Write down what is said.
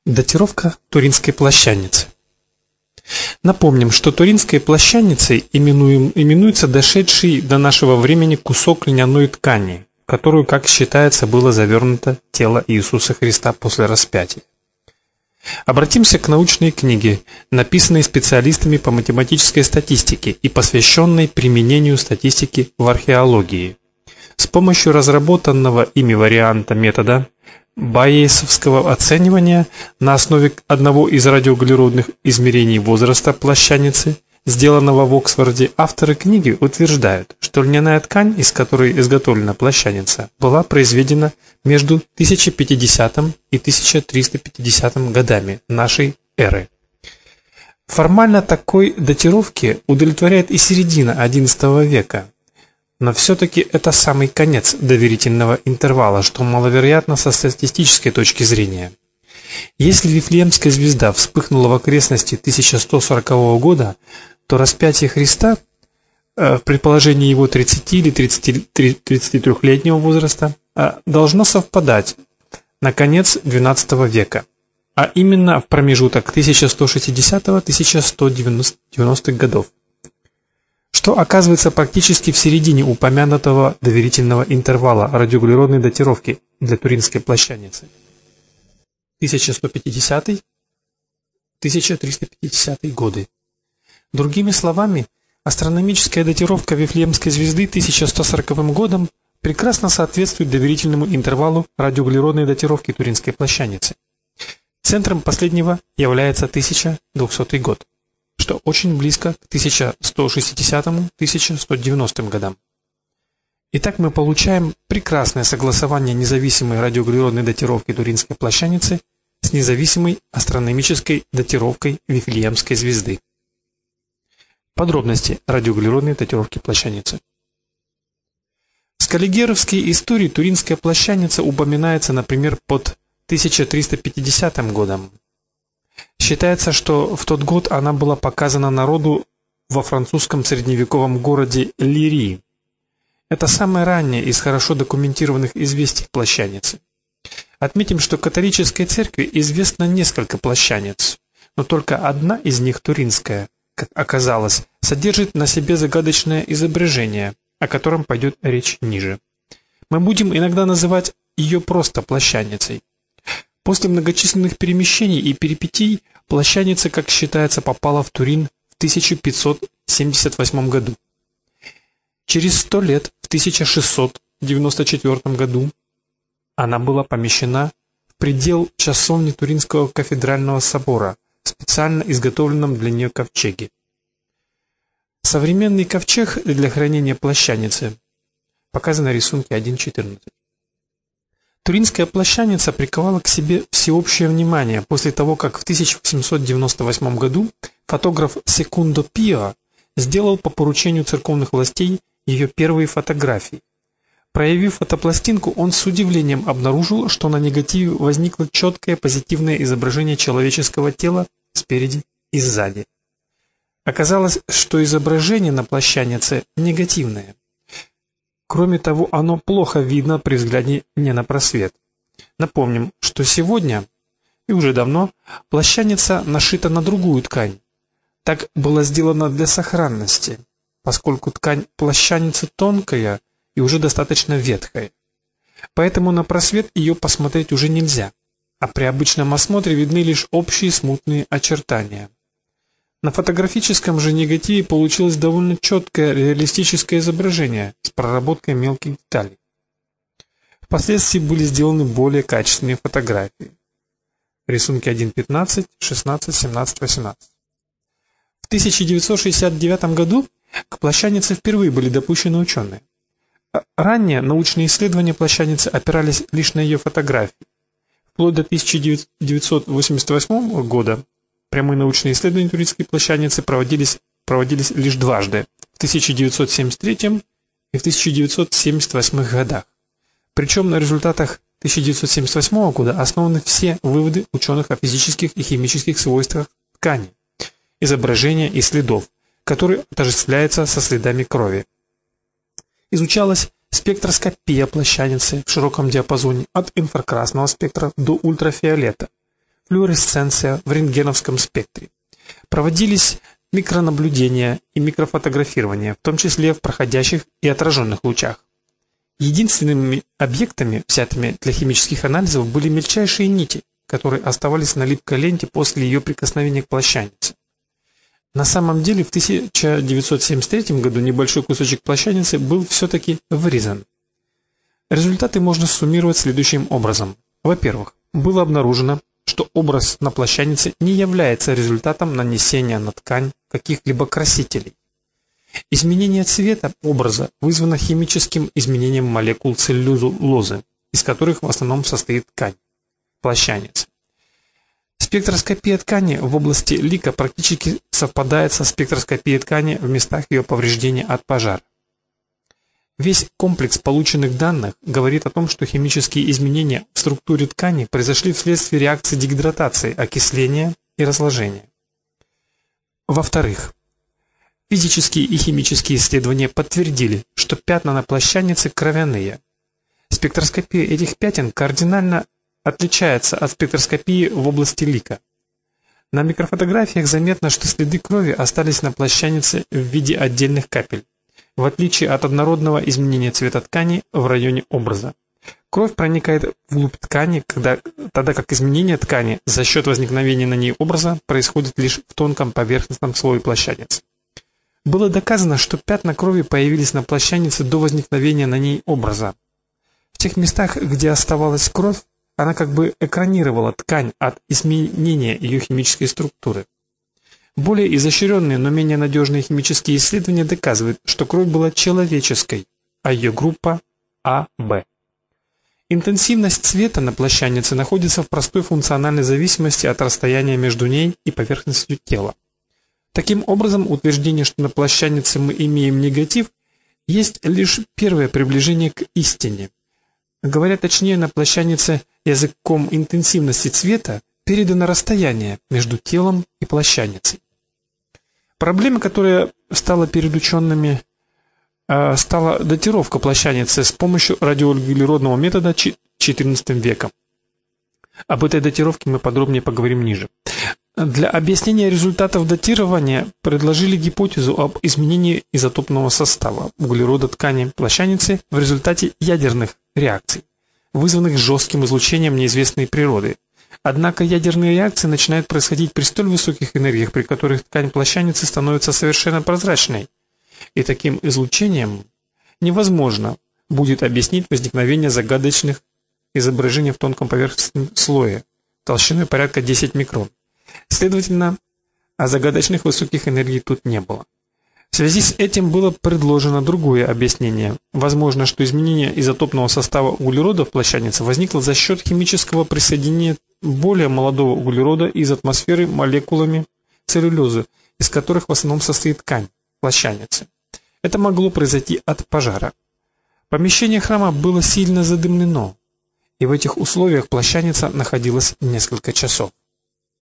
Датировка Туринской плащаницы. Напомним, что Туринской плащаницей именуется дошедший до нашего времени кусок льняной ткани, в которую, как считается, было завернуто тело Иисуса Христа после распятия. Обратимся к научной книге, написанной специалистами по математической статистике и посвященной применению статистики в археологии. С помощью разработанного ими варианта метода Байесовского оценивания на основе одного из радиоуглеродных измерений возраста плащаницы, сделанного в Оксфорде, авторы книги утверждают, что льняная ткань, из которой изготовлена плащаница, была произведена между 1050 и 1350 годами нашей эры. Формально такой датировки удовлетворяет и середина XI века. Но все-таки это самый конец доверительного интервала, что маловероятно со статистической точки зрения. Если Вифлеемская звезда вспыхнула в окрестности 1140 года, то распятие Христа в предположении его 30 или 33-летнего возраста должно совпадать на конец XII века, а именно в промежуток 1160-1190 годов, что оказывается практически в середине упомянутого доверительного интервала радиоуглеродной датировки для Туринской плащаницы 1150-1350 годы. Другими словами, астрономическая датировка Вифлеемской звезды 1140 годом прекрасно соответствует доверительному интервалу радиоуглеродной датировки Туринской плащаницы. Центром последнего является 1200 год, что очень близко к 1160-1190 годам. Итак, мы получаем прекрасное согласование независимой радиоуглеродной датировки Туринской плащаницы с независимой астрономической датировкой Вифлеемской звезды. Подробности радиоуглеродной датировки плащаницы. В скаллигеровской истории Туринская плащаница упоминается, например, под 1350 годом. Считается, что в тот год она была показана народу во французском средневековом городе Лири. Это самое раннее из хорошо документированных известий плащаницы. Отметим, что католической церкви известно несколько плащаниц, но только одна из них, туринская, как оказалось, содержит на себе загадочное изображение, о котором пойдет речь ниже. Мы будем иногда называть ее просто плащаницей. После многочисленных перемещений и перипетий плащаница, как считается, попала в Турин в 1578 году. Через 100 лет, в 1694 году, она была помещена в предел часовни Туринского кафедрального собора в специально изготовленном для нее ковчеге. Современный ковчег для хранения плащаницы показан на рисунке 1.14. Туринская плащаница приковала к себе всеобщее внимание после того, как в 1898 году фотограф Секундо Пио сделал по поручению церковных властей ее первые фотографии. Проявив фотопластинку, он с удивлением обнаружил, что на негативе возникло четкое позитивное изображение человеческого тела спереди и сзади. Оказалось, что изображение на плащанице негативное. Кроме того, оно плохо видно при взгляде не на просвет. Напомним, что сегодня, и уже давно, плащаница нашита на другую ткань. Так было сделано для сохранности, поскольку ткань плащаницы тонкая и уже достаточно ветхая. Поэтому на просвет ее посмотреть уже нельзя, а при обычном осмотре видны лишь общие смутные очертания. На фотографическом же негативе получилось довольно четкое реалистическое изображение с проработкой мелких деталей. Впоследствии были сделаны более качественные фотографии. Рисунки 1.15, 16, 17, 18. В 1969 году к плащанице впервые были допущены ученые. Ранее научные исследования плащаницы опирались лишь на ее фотографии. Вплоть до 1988 года прямые научные исследования туринской плащаницы проводились лишь дважды, в 1973 и в 1978 годах. Причем на результатах 1978 года основаны все выводы ученых о физических и химических свойствах ткани, изображения и следов, которые отождествляются со следами крови. Изучалась спектроскопия плащаницы в широком диапазоне от инфракрасного спектра до ультрафиолета, флуоресценция в рентгеновском спектре. Проводились микронаблюдения и микрофотографирование, в том числе в проходящих и отраженных лучах. Единственными объектами, взятыми для химических анализов, были мельчайшие нити, которые оставались на липкой ленте после ее прикосновения к плащанице. На самом деле в 1973 году небольшой кусочек плащаницы был все-таки вырезан. Результаты можно суммировать следующим образом. Во-первых, было обнаружено, что образ на плащанице не является результатом нанесения на ткань каких-либо красителей. Изменение цвета образа вызвано химическим изменением молекул целлюлозы, из которых в основном состоит ткань плащаницы. Спектроскопия ткани в области лика практически совпадает со спектроскопией ткани в местах ее повреждения от пожара. Весь комплекс полученных данных говорит о том, что химические изменения в структуре ткани произошли вследствие реакции дегидратации, окисления и разложения. Во-вторых, физические и химические исследования подтвердили, что пятна на плащанице кровяные. Спектроскопия этих пятен кардинально отличается от спектроскопии в области лика. На микрофотографиях заметно, что следы крови остались на плащанице в виде отдельных капель, в отличие от однородного изменения цвета ткани в районе образа. Кровь проникает вглубь ткани, тогда как изменение ткани за счет возникновения на ней образа происходит лишь в тонком поверхностном слое плащаницы. Было доказано, что пятна крови появились на плащанице до возникновения на ней образа. В тех местах, где оставалась кровь, она как бы экранировала ткань от изменения ее химической структуры. Более изощренные, но менее надежные химические исследования доказывают, что кровь была человеческой, а ее группа АБ. Интенсивность цвета на плащанице находится в простой функциональной зависимости от расстояния между ней и поверхностью тела. Таким образом, утверждение, что на плащанице мы имеем негатив, есть лишь первое приближение к истине. Говоря точнее, на плащанице языком интенсивности цвета передано расстояние между телом и плащаницей. Проблема, которая стала перед учеными, стала датировка плащаницы с помощью радиоуглеродного метода XIV века. Об этой датировке мы подробнее поговорим ниже. Для объяснения результатов датирования предложили гипотезу об изменении изотопного состава углерода ткани плащаницы в результате ядерных реакций, вызванных жестким излучением неизвестной природы. Однако ядерные реакции начинают происходить при столь высоких энергиях, при которых ткань плащаницы становится совершенно прозрачной. И таким излучением невозможно будет объяснить возникновение загадочных изображений в тонком поверхностном слое толщиной порядка 10 микрон. Следовательно, загадочных высоких энергий тут не было. В связи с этим было предложено другое объяснение. Возможно, что изменение изотопного состава углерода в плащанице возникло за счет химического присоединения более молодого углерода из атмосферы молекулами целлюлозы, из которых в основном состоит ткань плащаницы. Это могло произойти от пожара. Помещение храма было сильно задымлено, и в этих условиях плащаница находилась несколько часов.